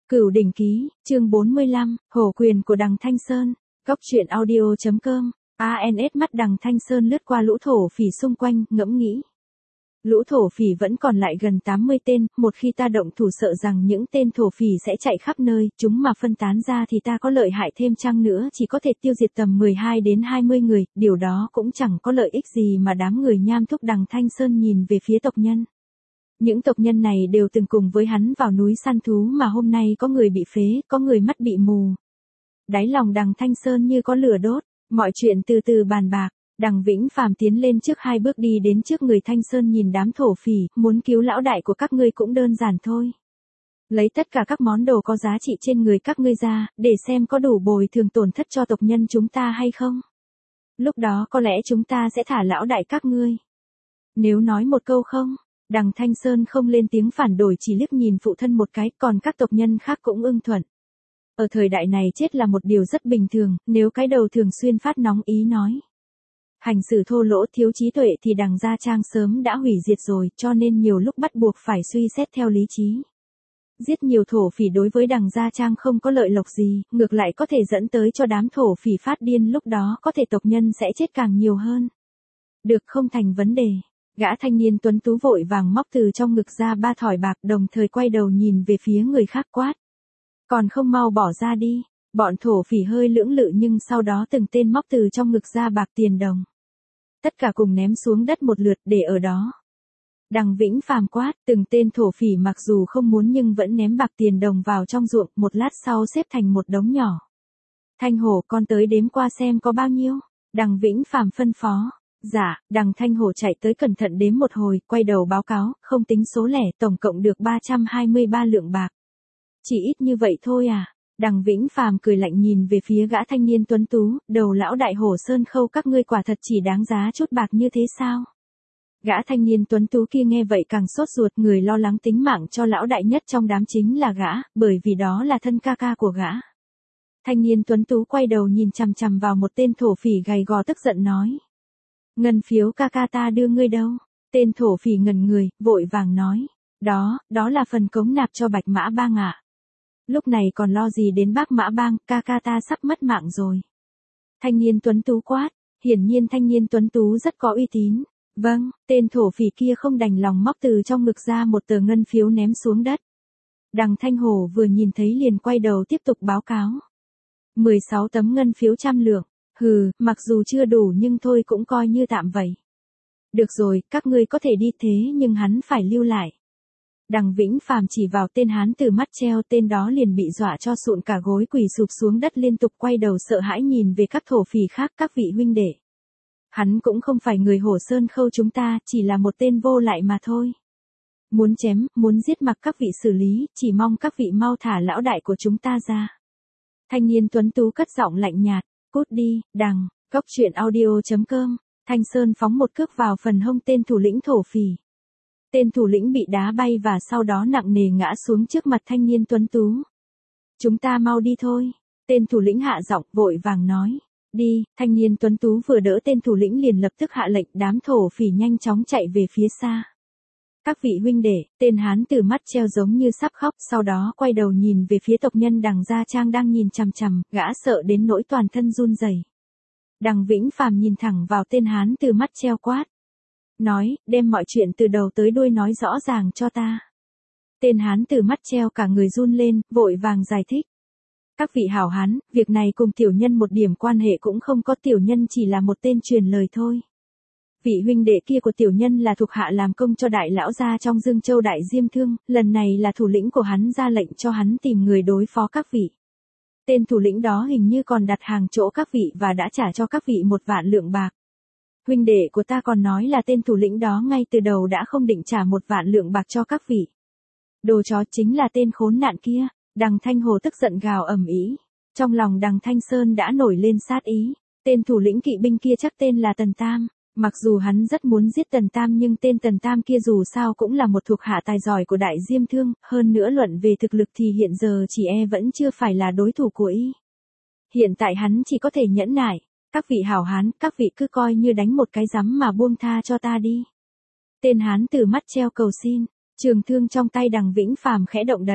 Cửu Đỉnh Ký, chương 45, Hổ Quyền của Đằng Thanh Sơn. Góc truyện audio.com. ANS mắt Đằng Thanh Sơn lướt qua lũ thổ phỉ xung quanh, ngẫm nghĩ. Lũ thổ phỉ vẫn còn lại gần 80 tên, một khi ta động thủ sợ rằng những tên thổ phỉ sẽ chạy khắp nơi, chúng mà phân tán ra thì ta có lợi hại thêm chăng nữa chỉ có thể tiêu diệt tầm 12 đến 20 người, điều đó cũng chẳng có lợi ích gì mà đám người nham thúc Đằng Thanh Sơn nhìn về phía tộc nhân. Những tộc nhân này đều từng cùng với hắn vào núi săn thú mà hôm nay có người bị phế, có người mắt bị mù. Đáy lòng Đằng Thanh Sơn như có lửa đốt, mọi chuyện từ từ bàn bạc. Đằng Vĩnh Phàm tiến lên trước 2 bước đi đến trước người Thanh Sơn nhìn đám thổ phỉ, muốn cứu lão đại của các ngươi cũng đơn giản thôi. Lấy tất cả các món đồ có giá trị trên người các ngươi ra, để xem có đủ bồi thường tổn thất cho tộc nhân chúng ta hay không. Lúc đó có lẽ chúng ta sẽ thả lão đại các ngươi. Nếu nói một câu không, Đằng Thanh Sơn không lên tiếng phản đối, chỉ liếc nhìn phụ thân một cái, còn các tộc nhân khác cũng ưng thuận. Ở thời đại này chết là một điều rất bình thường, nếu cái đầu thường xuyên phát nóng ý nói. Hành xử thô lỗ thiếu trí tuệ thì Đằng Gia Trang sớm đã hủy diệt rồi, cho nên nhiều lúc bắt buộc phải suy xét theo lý trí. Giết nhiều thổ phỉ đối với Đằng Gia Trang không có lợi lộc gì, ngược lại có thể dẫn tới cho đám thổ phỉ phát điên, lúc đó có thể tộc nhân sẽ chết càng nhiều hơn. Được, không thành vấn đề. Gã thanh niên tuấn tú vội vàng móc từ trong ngực ra 3 thỏi bạc, đồng thời quay đầu nhìn về phía người khác quát. Còn không mau bỏ ra đi. Bọn thổ phỉ hơi lưỡng lự nhưng sau đó từng tên móc từ trong ngực ra bạc tiền đồng. Tất cả cùng ném xuống đất một lượt để ở đó. Đằng Vĩnh Phàm quát, từng tên thổ phỉ mặc dù không muốn nhưng vẫn ném bạc tiền đồng vào trong ruộng, một lát sau xếp thành một đống nhỏ. Thanh Hổ, con tới đếm qua xem có bao nhiêu. Đằng Vĩnh Phàm phân phó. Dạ, Đằng Thanh Hổ chạy tới cẩn thận đếm một hồi, quay đầu báo cáo, không tính số lẻ, tổng cộng được 323 lượng bạc. Chỉ ít như vậy thôi à? Đằng Vĩnh Phàm cười lạnh nhìn về phía gã thanh niên tuấn tú, đầu lão đại Hổ Sơn Khâu các ngươi quả thật chỉ đáng giá chút bạc như thế sao? Gã thanh niên tuấn tú kia nghe vậy càng sốt ruột, người lo lắng tính mạng cho lão đại nhất trong đám chính là gã, bởi vì đó là thân ca ca của gã. Thanh niên tuấn tú quay đầu nhìn chằm chằm vào một tên thổ phỉ gầy gò tức giận nói. Ngân phiếu ca ca ta đưa ngươi đâu? Tên thổ phỉ ngẩn người, vội vàng nói. Đó là phần cống nạp cho Bạch Mã Bang ạ. Lúc này còn lo gì đến Bác Mã Bang, ca ca ta sắp mất mạng rồi. Thanh niên tuấn tú quát, hiển nhiên thanh niên tuấn tú rất có uy tín. Vâng, tên thổ phỉ kia không đành lòng móc từ trong ngực ra một tờ ngân phiếu ném xuống đất. Đằng Thanh Hổ vừa nhìn thấy liền quay đầu tiếp tục báo cáo. 16 tấm ngân phiếu 100 lượng. Hừ, mặc dù chưa đủ nhưng thôi cũng coi như tạm vậy. Được rồi, các ngươi có thể đi thế nhưng hắn phải lưu lại. Đằng Vĩnh Phàm chỉ vào tên hán từ mắt treo, tên đó liền bị dọa cho sụn cả gối, quỳ sụp xuống đất liên tục quay đầu sợ hãi nhìn về các thổ phỉ khác, các vị huynh đệ. Hắn cũng không phải người Hổ Sơn Khâu chúng ta, chỉ là một tên vô lại mà thôi. Muốn chém, muốn giết mặc các vị xử lý, chỉ mong các vị mau thả lão đại của chúng ta ra. Thanh niên tuấn tú cất giọng lạnh nhạt, cút đi, Đằng. Góc truyện audio.com. Thanh Sơn phóng một cước vào phần hông tên thủ lĩnh thổ phỉ. Tên thủ lĩnh bị đá bay và sau đó nặng nề ngã xuống trước mặt thanh niên tuấn tú. Chúng ta mau đi thôi. Tên thủ lĩnh hạ giọng vội vàng nói. Đi, thanh niên tuấn tú vừa đỡ tên thủ lĩnh liền lập tức hạ lệnh, đám thổ phỉ nhanh chóng chạy về phía xa. Các vị huynh đệ, tên hán từ mắt treo giống như sắp khóc, sau đó quay đầu nhìn về phía tộc nhân Đằng Gia Trang đang nhìn chằm chằm, gã sợ đến nỗi toàn thân run rẩy. Đằng Vĩnh Phàm nhìn thẳng vào tên hán từ mắt treo quát. Nói, đem mọi chuyện từ đầu tới đuôi nói rõ ràng cho ta. Tên hán từ mắt treo cả người run lên, vội vàng giải thích. Các vị hảo hán, việc này cùng tiểu nhân một điểm quan hệ cũng không có, tiểu nhân chỉ là một tên truyền lời thôi. Vị huynh đệ kia của tiểu nhân là thuộc hạ làm công cho đại lão gia trong Dương Châu Đại Diêm Thương, lần này là thủ lĩnh của hắn ra lệnh cho hắn tìm người đối phó các vị. Tên thủ lĩnh đó hình như còn đặt hàng chỗ các vị và đã trả cho các vị 1 vạn lượng bạc. Huynh đệ của ta còn nói là tên thủ lĩnh đó ngay từ đầu đã không định trả 1 vạn lượng bạc cho các vị. Đồ chó, chính là tên khốn nạn kia. Đằng Thanh Hồ tức giận gào ầm ĩ. Trong lòng Đằng Thanh Sơn đã nổi lên sát ý. Tên thủ lĩnh kỵ binh kia chắc tên là Tần Tam. Mặc dù hắn rất muốn giết Tần Tam nhưng tên Tần Tam kia dù sao cũng là một thuộc hạ tài giỏi của Đại Diêm Thương, hơn nữa luận về thực lực thì hiện giờ chỉ vẫn chưa phải là đối thủ của y. Hiện tại hắn chỉ có thể nhẫn nại. Các vị hảo hán, các vị cứ coi như đánh một cái rắm mà buông tha cho ta đi. Tên hán từ mắt treo cầu xin, trường thương trong tay Đằng Vĩnh Phàm khẽ động đẩy.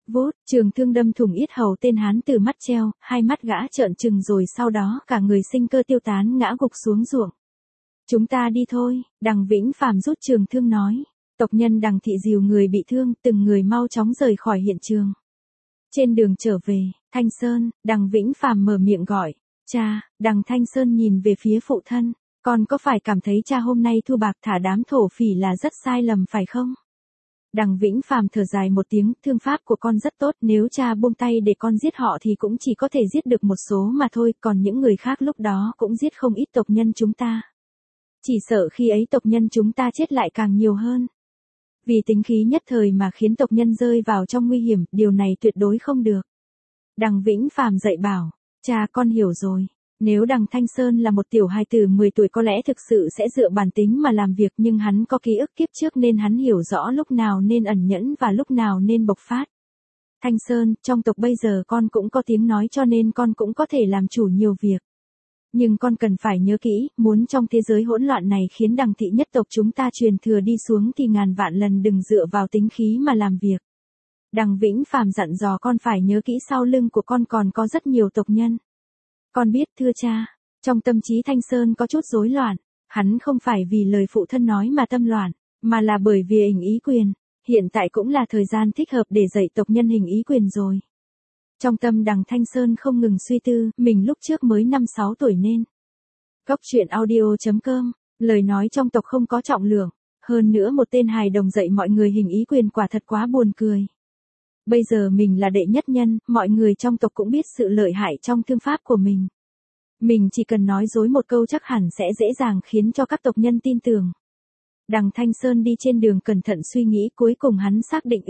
Vút, trường thương đâm thủng yết hầu tên hán tử mắt treo, hai mắt gã trợn trừng rồi sau đó cả người sinh cơ tiêu tán ngã gục xuống ruộng. Chúng ta đi thôi, Đằng Vĩnh Phàm rút trường thương nói. Tộc nhân Đằng thị dìu người bị thương, từng người mau chóng rời khỏi hiện trường. Trên đường trở về, Thanh Sơn, Đằng Vĩnh Phàm mở miệng gọi. Cha, Đằng Thanh Sơn nhìn về phía phụ thân. Con có phải cảm thấy cha hôm nay thu bạc thả đám thổ phỉ là rất sai lầm phải không? Đằng Vĩnh Phàm thở dài một tiếng, thương pháp của con rất tốt, nếu cha buông tay để con giết họ thì cũng chỉ có thể giết được một số mà thôi, còn những người khác lúc đó cũng giết không ít tộc nhân chúng ta. Chỉ sợ khi ấy tộc nhân chúng ta chết lại càng nhiều hơn. Vì tính khí nhất thời mà khiến tộc nhân rơi vào trong nguy hiểm, điều này tuyệt đối không được. Đằng Vĩnh Phàm dạy bảo, cha con hiểu rồi. Nếu Đằng Thanh Sơn là một tiểu hài tử 10 tuổi có lẽ thực sự sẽ dựa bản tính mà làm việc, nhưng hắn có ký ức kiếp trước nên hắn hiểu rõ lúc nào nên ẩn nhẫn và lúc nào nên bộc phát. Thanh Sơn, trong tộc bây giờ con cũng có tiếng nói cho nên con cũng có thể làm chủ nhiều việc. Nhưng con cần phải nhớ kỹ, muốn trong thế giới hỗn loạn này khiến Đằng thị nhất tộc chúng ta truyền thừa đi xuống thì ngàn vạn lần đừng dựa vào tính khí mà làm việc. Đằng Vĩnh Phàm dặn dò con phải nhớ kỹ sau lưng của con còn có rất nhiều tộc nhân. Con biết thưa cha. Trong tâm trí Thanh Sơn có chút rối loạn, hắn không phải vì lời phụ thân nói mà tâm loạn, mà là bởi vì hình ý quyền. Hiện tại cũng là thời gian thích hợp để dạy tộc nhân hình ý quyền rồi. Trong tâm Đằng Thanh Sơn không ngừng suy tư, mình lúc trước mới 5-6 tuổi nên. Góc truyện audio.com, lời nói trong tộc không có trọng lượng, hơn nữa một tên hài đồng dạy mọi người hình ý quyền quả thật quá buồn cười. Bây giờ mình là đệ nhất nhân, mọi người trong tộc cũng biết sự lợi hại trong thương pháp của mình. Mình chỉ cần nói dối một câu chắc hẳn sẽ dễ dàng khiến cho các tộc nhân tin tưởng. Đằng Thanh Sơn đi trên đường cẩn thận suy nghĩ, cuối cùng hắn xác định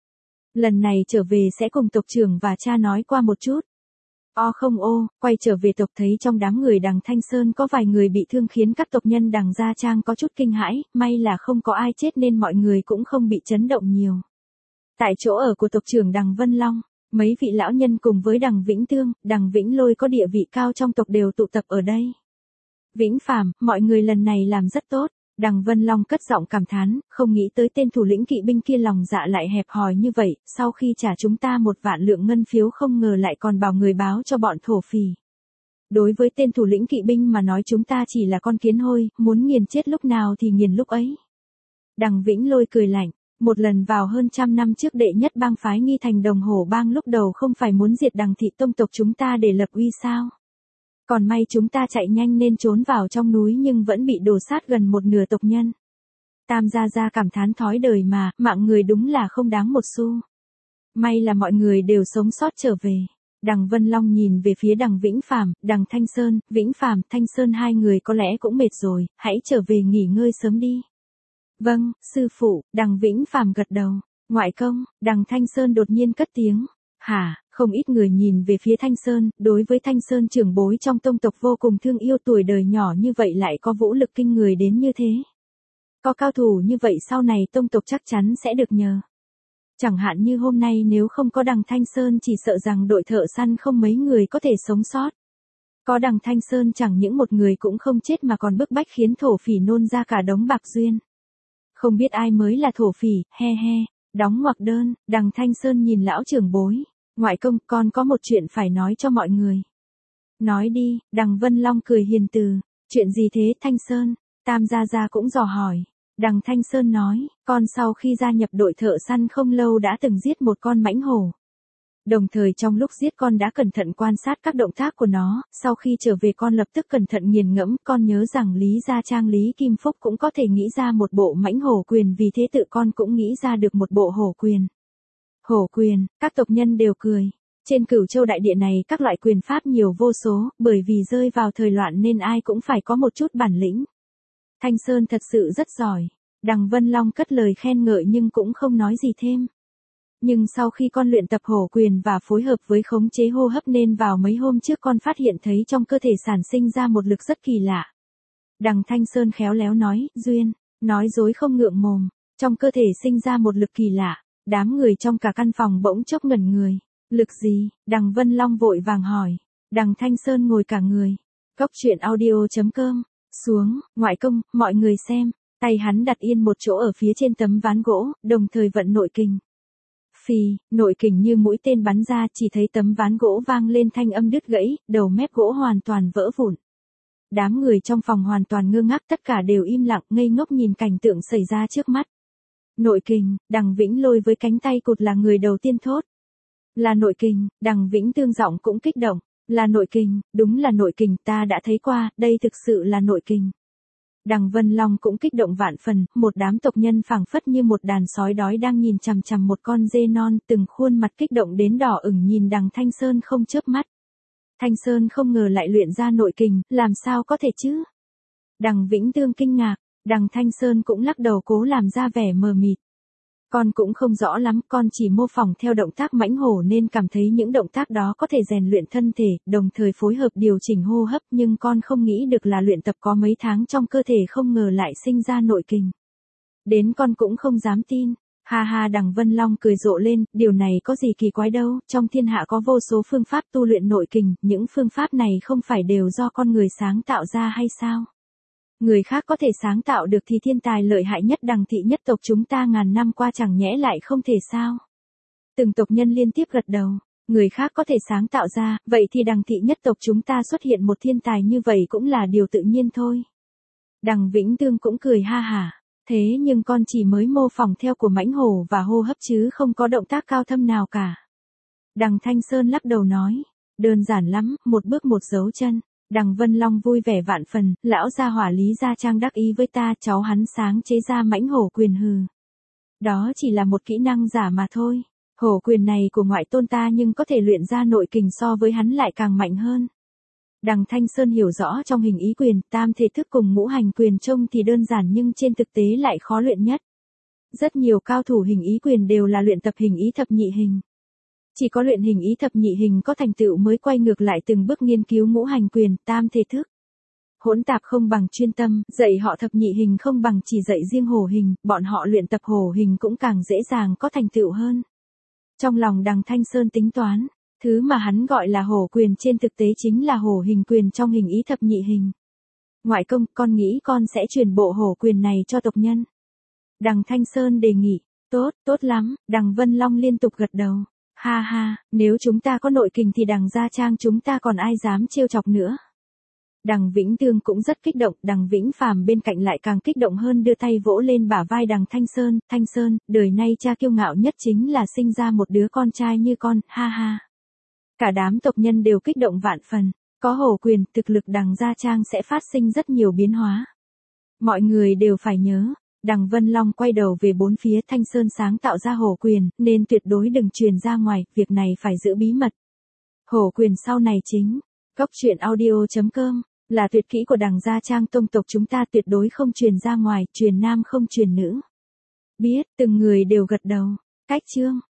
lần này trở về sẽ cùng tộc trưởng và cha nói qua một chút. Quay trở về tộc thấy trong đám người Đằng Thanh Sơn có vài người bị thương khiến các tộc nhân Đằng Gia Trang có chút kinh hãi, may là không có ai chết nên mọi người cũng không bị chấn động nhiều. Tại chỗ ở của tộc trưởng Đằng Vân Long, mấy vị lão nhân cùng với Đằng Vĩnh Tương, Đằng Vĩnh Lôi có địa vị cao trong tộc đều tụ tập ở đây. Vĩnh Phàm, mọi người lần này làm rất tốt. Đằng Vân Long cất giọng cảm thán, không nghĩ tới tên thủ lĩnh kỵ binh kia lòng dạ lại hẹp hòi như vậy, sau khi trả chúng ta 1 vạn lượng ngân phiếu không ngờ lại còn bảo người báo cho bọn thổ phỉ. Đối với tên thủ lĩnh kỵ binh mà nói chúng ta chỉ là con kiến hôi, muốn nghiền chết lúc nào thì nghiền lúc ấy. Đằng Vĩnh Lôi cười lạnh, một lần vào hơn 100 năm trước đệ nhất bang phái Nghi Thành Đồng Hổ bang lúc đầu không phải muốn diệt Đằng thị tông tộc chúng ta để lập uy sao? Còn may chúng ta chạy nhanh nên trốn vào trong núi nhưng vẫn bị đổ sát gần một nửa tộc nhân. Tam Gia Gia cảm thán thói đời mà, mạng người đúng là không đáng một xu. May là mọi người đều sống sót trở về. Đằng Vân Long nhìn về phía Đằng Vĩnh Phàm, Đằng Thanh Sơn, Vĩnh Phàm, Thanh Sơn hai người có lẽ cũng mệt rồi, hãy trở về nghỉ ngơi sớm đi. Vâng, sư phụ, Đằng Vĩnh Phàm gật đầu. Ngoại công, Đằng Thanh Sơn đột nhiên cất tiếng. Hả, không ít người nhìn về phía Thanh Sơn, đối với Thanh Sơn trưởng bối trong tông tộc vô cùng thương yêu, tuổi đời nhỏ như vậy lại có vũ lực kinh người đến như thế. Có cao thủ như vậy sau này tông tộc chắc chắn sẽ được nhờ. Chẳng hạn như hôm nay nếu không có Đằng Thanh Sơn chỉ sợ rằng đội thợ săn không mấy người có thể sống sót. Có Đằng Thanh Sơn chẳng những một người cũng không chết mà còn bức bách khiến thổ phỉ nôn ra cả đống bạc duyên. Không biết ai mới là thổ phỉ, he he. Đóng ngoặc đơn, Đằng Thanh Sơn nhìn lão trưởng bối. Ngoại công, con có một chuyện phải nói cho mọi người. Nói đi, Đằng Vân Long cười hiền từ. Chuyện gì thế Thanh Sơn? Tam Gia Gia cũng dò hỏi. Đằng Thanh Sơn nói, con sau khi gia nhập đội thợ săn không lâu đã từng giết một con mãnh hổ. Đồng thời trong lúc giết con đã cẩn thận quan sát các động tác của nó, sau khi trở về con lập tức cẩn thận nghiền ngẫm, con nhớ rằng Lý Gia Trang Lý Kim Phúc cũng có thể nghĩ ra một bộ mãnh hổ quyền, vì thế tự con cũng nghĩ ra được một bộ hổ quyền. Hổ quyền, các tộc nhân đều cười. Trên Cửu Châu đại địa này các loại quyền pháp nhiều vô số, bởi vì rơi vào thời loạn nên ai cũng phải có một chút bản lĩnh. Thanh Sơn thật sự rất giỏi. Đằng Vân Long cất lời khen ngợi nhưng cũng không nói gì thêm. Nhưng sau khi con luyện tập hổ quyền và phối hợp với khống chế hô hấp nên vào mấy hôm trước con phát hiện thấy trong cơ thể sản sinh ra một lực rất kỳ lạ. Đằng Thanh Sơn khéo léo nói, Duyên, nói dối không ngượng mồm, trong cơ thể sinh ra một lực kỳ lạ. Đám người trong cả căn phòng bỗng chốc ngẩn người. Lực gì? Đằng Vân Long vội vàng hỏi. Đằng Thanh Sơn ngồi cả người. Góc truyện audio.com. Xuống, ngoại công, mọi người xem. Tay hắn đặt yên một chỗ ở phía trên tấm ván gỗ, đồng thời vận nội kình. Phì, nội kình như mũi tên bắn ra, chỉ thấy tấm ván gỗ vang lên thanh âm đứt gãy, đầu mép gỗ hoàn toàn vỡ vụn. Đám người trong phòng hoàn toàn ngơ ngác, tất cả đều im lặng ngây ngốc nhìn cảnh tượng xảy ra trước mắt. Nội kình, Đằng Vĩnh Lôi với cánh tay cụt là người đầu tiên thốt. Là nội kình, Đằng Vĩnh Tương giọng cũng kích động. Là nội kình, đúng là nội kình, ta đã thấy qua, đây thực sự là nội kình. Đằng Vân Long cũng kích động vạn phần, một đám tộc nhân phảng phất như một đàn sói đói đang nhìn chằm chằm một con dê non, từng khuôn mặt kích động đến đỏ ửng nhìn Đằng Thanh Sơn không chớp mắt. Thanh Sơn không ngờ lại luyện ra nội kình, làm sao có thể chứ? Đằng Vĩnh Tương kinh ngạc, Đằng Thanh Sơn cũng lắc đầu cố làm ra vẻ mờ mịt. Con cũng không rõ lắm, con chỉ mô phỏng theo động tác mãnh hổ nên cảm thấy những động tác đó có thể rèn luyện thân thể, đồng thời phối hợp điều chỉnh hô hấp, nhưng con không nghĩ được là luyện tập có mấy tháng trong cơ thể không ngờ lại sinh ra nội kình. Đến con cũng không dám tin. Ha ha, Đằng Vân Long cười rộ lên, điều này có gì kỳ quái đâu, trong thiên hạ có vô số phương pháp tu luyện nội kình, những phương pháp này không phải đều do con người sáng tạo ra hay sao? Người khác có thể sáng tạo được thì thiên tài lợi hại nhất Đằng thị nhất tộc chúng ta ngàn năm qua chẳng nhẽ lại không thể sao? Từng tộc nhân liên tiếp gật đầu, người khác có thể sáng tạo ra, vậy thì Đằng thị nhất tộc chúng ta xuất hiện một thiên tài như vậy cũng là điều tự nhiên thôi. Đằng Vĩnh Tương cũng cười ha hả, thế nhưng con chỉ mới mô phỏng theo của mãnh hổ và hô hấp chứ không có động tác cao thâm nào cả. Đằng Thanh Sơn lắc đầu nói, đơn giản lắm, một bước một dấu chân. Đằng Vân Long vui vẻ vạn phần, lão gia hỏa Lý Gia Trang đắc ý với ta, cháu hắn sáng chế ra mãnh hổ quyền hừ. Đó chỉ là một kỹ năng giả mà thôi. Hổ quyền này của ngoại tôn ta nhưng có thể luyện ra nội kình so với hắn lại càng mạnh hơn. Đằng Thanh Sơn hiểu rõ trong hình ý quyền, tam thể thức cùng ngũ hành quyền trông thì đơn giản nhưng trên thực tế lại khó luyện nhất. Rất nhiều cao thủ hình ý quyền đều là luyện tập hình ý thập nhị hình. Chỉ có luyện hình ý thập nhị hình có thành tựu mới quay ngược lại từng bước nghiên cứu ngũ hành quyền, tam thể thức. Hỗn tạp không bằng chuyên tâm, dạy họ thập nhị hình không bằng chỉ dạy riêng hổ hình, bọn họ luyện tập hổ hình cũng càng dễ dàng có thành tựu hơn. Trong lòng Đằng Thanh Sơn tính toán, thứ mà hắn gọi là hổ quyền trên thực tế chính là hổ hình quyền trong hình ý thập nhị hình. Ngoại công, con nghĩ con sẽ truyền bộ hổ quyền này cho tộc nhân. Đằng Thanh Sơn đề nghị, tốt, tốt lắm, Đằng Vân Long liên tục gật đầu. Ha ha, nếu chúng ta có nội kình thì Đằng Gia Trang chúng ta còn ai dám trêu chọc nữa. Đằng Vĩnh Tương cũng rất kích động, Đằng Vĩnh Phàm bên cạnh lại càng kích động hơn đưa tay vỗ lên bả vai Đằng Thanh Sơn, đời nay cha kiêu ngạo nhất chính là sinh ra một đứa con trai như con, ha ha. Cả đám tộc nhân đều kích động vạn phần, có hổ quyền, thực lực Đằng Gia Trang sẽ phát sinh rất nhiều biến hóa. Mọi người đều phải nhớ. Đằng Vân Long quay đầu về bốn phía, Thanh Sơn sáng tạo ra hổ quyền, nên tuyệt đối đừng truyền ra ngoài, việc này phải giữ bí mật. Hổ quyền sau này chính, goctruyện.audio.com, là tuyệt kỹ của Đằng Gia Trang tông tộc chúng ta tuyệt đối không truyền ra ngoài, truyền nam không truyền nữ. Biết, từng người đều gật đầu, cách chương.